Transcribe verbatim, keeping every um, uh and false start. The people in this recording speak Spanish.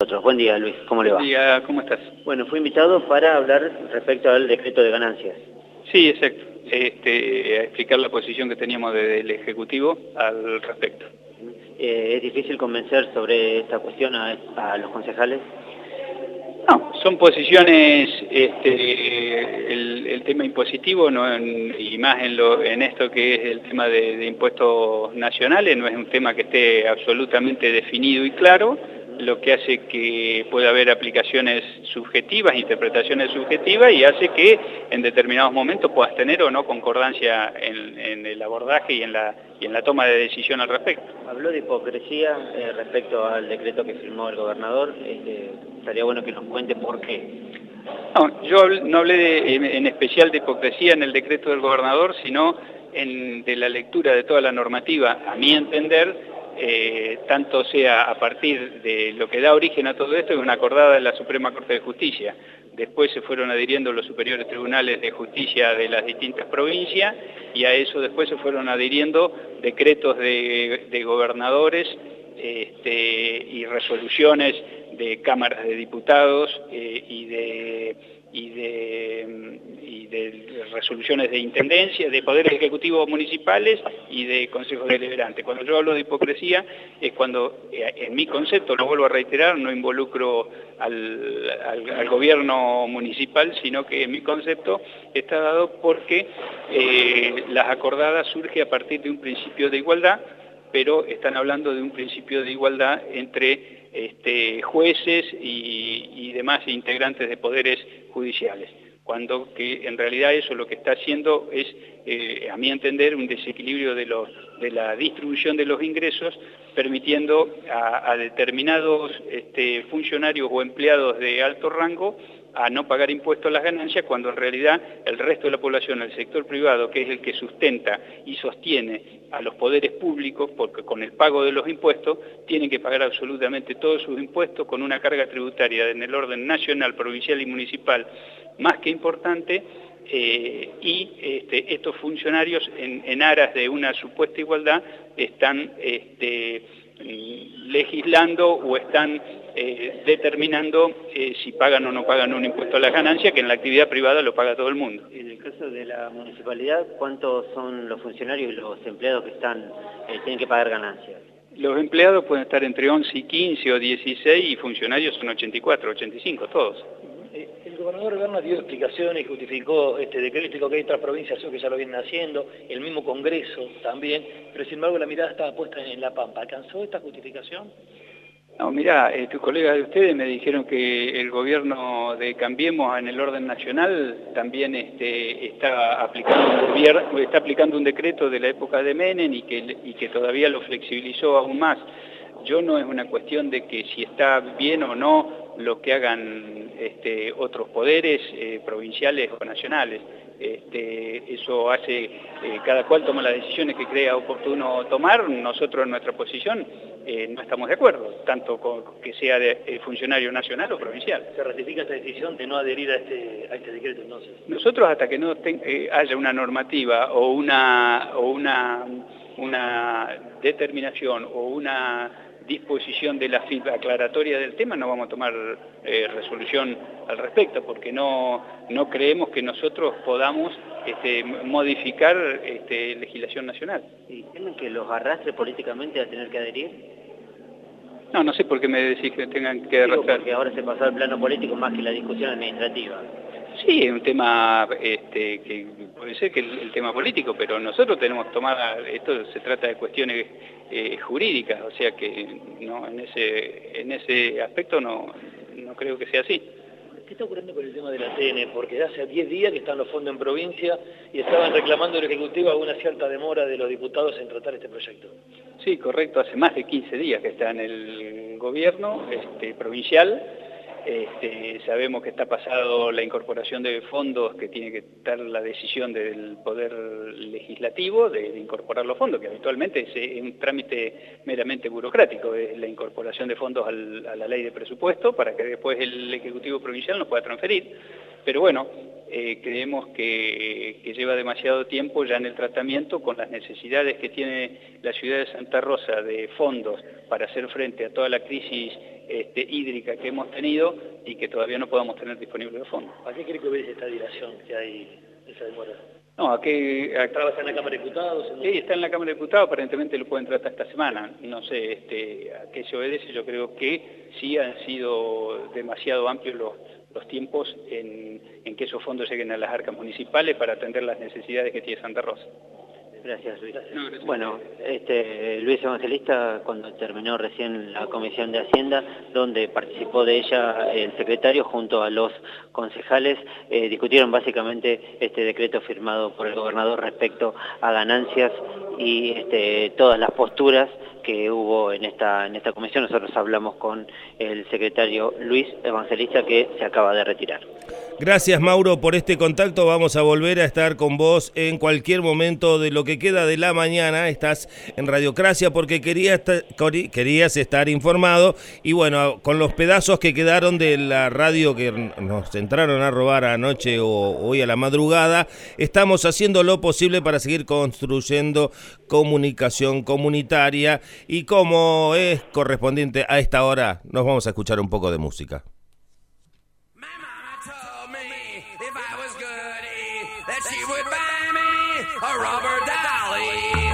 nosotros. Buen día, Luis, ¿cómo le va? Buen día, ¿cómo estás? Bueno, fui invitado para hablar respecto al decreto de ganancias. Sí, exacto. Este, a explicar la posición que teníamos desde el Ejecutivo al respecto. Eh, ¿Es difícil convencer sobre esta cuestión a, a los concejales? No, son posiciones, este, el, el tema impositivo, no en, y más en, lo, en esto que es el tema de, de impuestos nacionales, no es un tema que esté absolutamente definido y claro, lo que hace que pueda haber aplicaciones subjetivas, interpretaciones subjetivas, y hace que en determinados momentos puedas tener o no concordancia en, en el abordaje y en, la, y en la toma de decisión al respecto. Habló de hipocresía eh, respecto al decreto que firmó el gobernador. Este, estaría bueno que nos cuente por qué. No, yo no hablé de, en, en especial de hipocresía en el decreto del gobernador, sino en, de la lectura de toda la normativa, a mi entender, eh, tanto sea a partir de lo que da origen a todo esto, es una acordada de la Suprema Corte de Justicia. Después se fueron adhiriendo los superiores tribunales de justicia de las distintas provincias, y a eso después se fueron adhiriendo decretos de, de gobernadores este, y resoluciones de cámaras de diputados eh, y de y de y de resoluciones de intendencia, de poderes ejecutivos municipales y de consejos deliberantes. Cuando yo hablo de hipocresía es cuando, en mi concepto, lo vuelvo a reiterar, no involucro al, al, al gobierno municipal, sino que en mi concepto está dado porque eh, las acordadas surge a partir de un principio de igualdad, pero están hablando de un principio de igualdad entre este, jueces y, y demás integrantes de poderes judiciales, cuando que en realidad eso lo que está haciendo es, eh, a mi entender, un desequilibrio de, los, de la distribución de los ingresos, permitiendo a, a determinados este, funcionarios o empleados de alto rango a no pagar impuestos a las ganancias, cuando en realidad el resto de la población, el sector privado, que es el que sustenta y sostiene a los poderes públicos, porque con el pago de los impuestos tienen que pagar absolutamente todos sus impuestos con una carga tributaria en el orden nacional, provincial y municipal más que importante, eh, y este, estos funcionarios en, en aras de una supuesta igualdad están este, legislando o están eh, determinando eh, si pagan o no pagan un impuesto a las ganancias, que en la actividad privada lo paga todo el mundo. En el caso de la municipalidad, ¿cuántos son los funcionarios y los empleados que están eh, tienen que pagar ganancias? Los empleados pueden estar entre once y quince o dieciséis, y funcionarios son ochenta y cuatro, ochenta y cinco, todos. El gobernador Berna dio explicaciones y justificó este decreto, y que hay otras provincias que ya lo vienen haciendo, el mismo Congreso también, pero sin embargo la mirada estaba puesta en La Pampa. ¿Alcanzó esta justificación? No, mirá, eh, tus colegas de ustedes me dijeron que el gobierno de Cambiemos en el orden nacional también este, está, aplicando un gobierno, está aplicando un decreto de la época de Menem y que, y que todavía lo flexibilizó aún más. Yo no es una cuestión de que si está bien o no lo que hagan este, otros poderes eh, provinciales o nacionales. Este, eso hace, eh, cada cual toma las decisiones que crea oportuno tomar. Nosotros en nuestra posición eh, no estamos de acuerdo, tanto con que sea de, eh, funcionario nacional o provincial. ¿Se ratifica esta decisión de no adherir a este, a este decreto entonces? Nosotros hasta que no ten, eh, haya una normativa o una, o una, una determinación o una disposición de la F I P aclaratoria del tema, no vamos a tomar eh, resolución al respecto, porque no, no creemos que nosotros podamos este, modificar este, legislación nacional. ¿Y temen que los arrastre políticamente a tener que adherir? No, no sé por qué me decís que tengan que arrastrar. Porque ahora se pasó al plano político más que la discusión administrativa. Sí, es un tema este, que puede ser que el, el tema político, pero nosotros tenemos tomada, esto se trata de cuestiones eh, jurídicas, o sea que no, en ese en ese aspecto no, no creo que sea así. ¿Qué está ocurriendo con el tema de la T N? Porque hace diez días que están los fondos en provincia y estaban reclamando el Ejecutivo alguna cierta demora de los diputados en tratar este proyecto. Sí, correcto, hace más de quince días que está en el gobierno este, provincial. Este, sabemos que está pasado la incorporación de fondos, que tiene que estar la decisión del Poder Legislativo de, de incorporar los fondos, que habitualmente es, es un trámite meramente burocrático, es la incorporación de fondos al, a la ley de presupuesto para que después el Ejecutivo Provincial nos pueda transferir. pero bueno, eh, creemos que, que lleva demasiado tiempo ya en el tratamiento con las necesidades que tiene la ciudad de Santa Rosa de fondos para hacer frente a toda la crisis este, hídrica que hemos tenido y que todavía no podamos tener disponibles los fondos. ¿A qué cree que obedece esta dilación que hay, esa demora? No, aquí... ¿Trabaja en la Cámara de Diputados? Sí, está en la Cámara de Diputados, aparentemente lo pueden tratar esta semana. No sé este, a qué se obedece, yo creo que sí han sido demasiado amplios los, los tiempos en, en que esos fondos lleguen a las arcas municipales para atender las necesidades que tiene Santa Rosa. Gracias, Luis. No, gracias. Bueno, este, Luis Evangelista, cuando terminó recién la Comisión de Hacienda, donde participó de ella el secretario junto a los concejales, eh, discutieron básicamente este decreto firmado por el gobernador respecto a ganancias y este, todas las posturas que hubo en esta, en esta comisión. Nosotros hablamos con el secretario Luis Evangelista, que se acaba de retirar. Gracias, Mauro, por este contacto. Vamos a volver a estar con vos en cualquier momento de lo que queda de la mañana. Estás en Radiocracia porque querías, querías estar informado. Y bueno, con los pedazos que quedaron de la radio que nos entraron a robar anoche o hoy a la madrugada, estamos haciendo lo posible para seguir construyendo comunicación comunitaria. Y como es correspondiente a esta hora, nos vamos a escuchar un poco de música. That she would buy me a rubber dolly.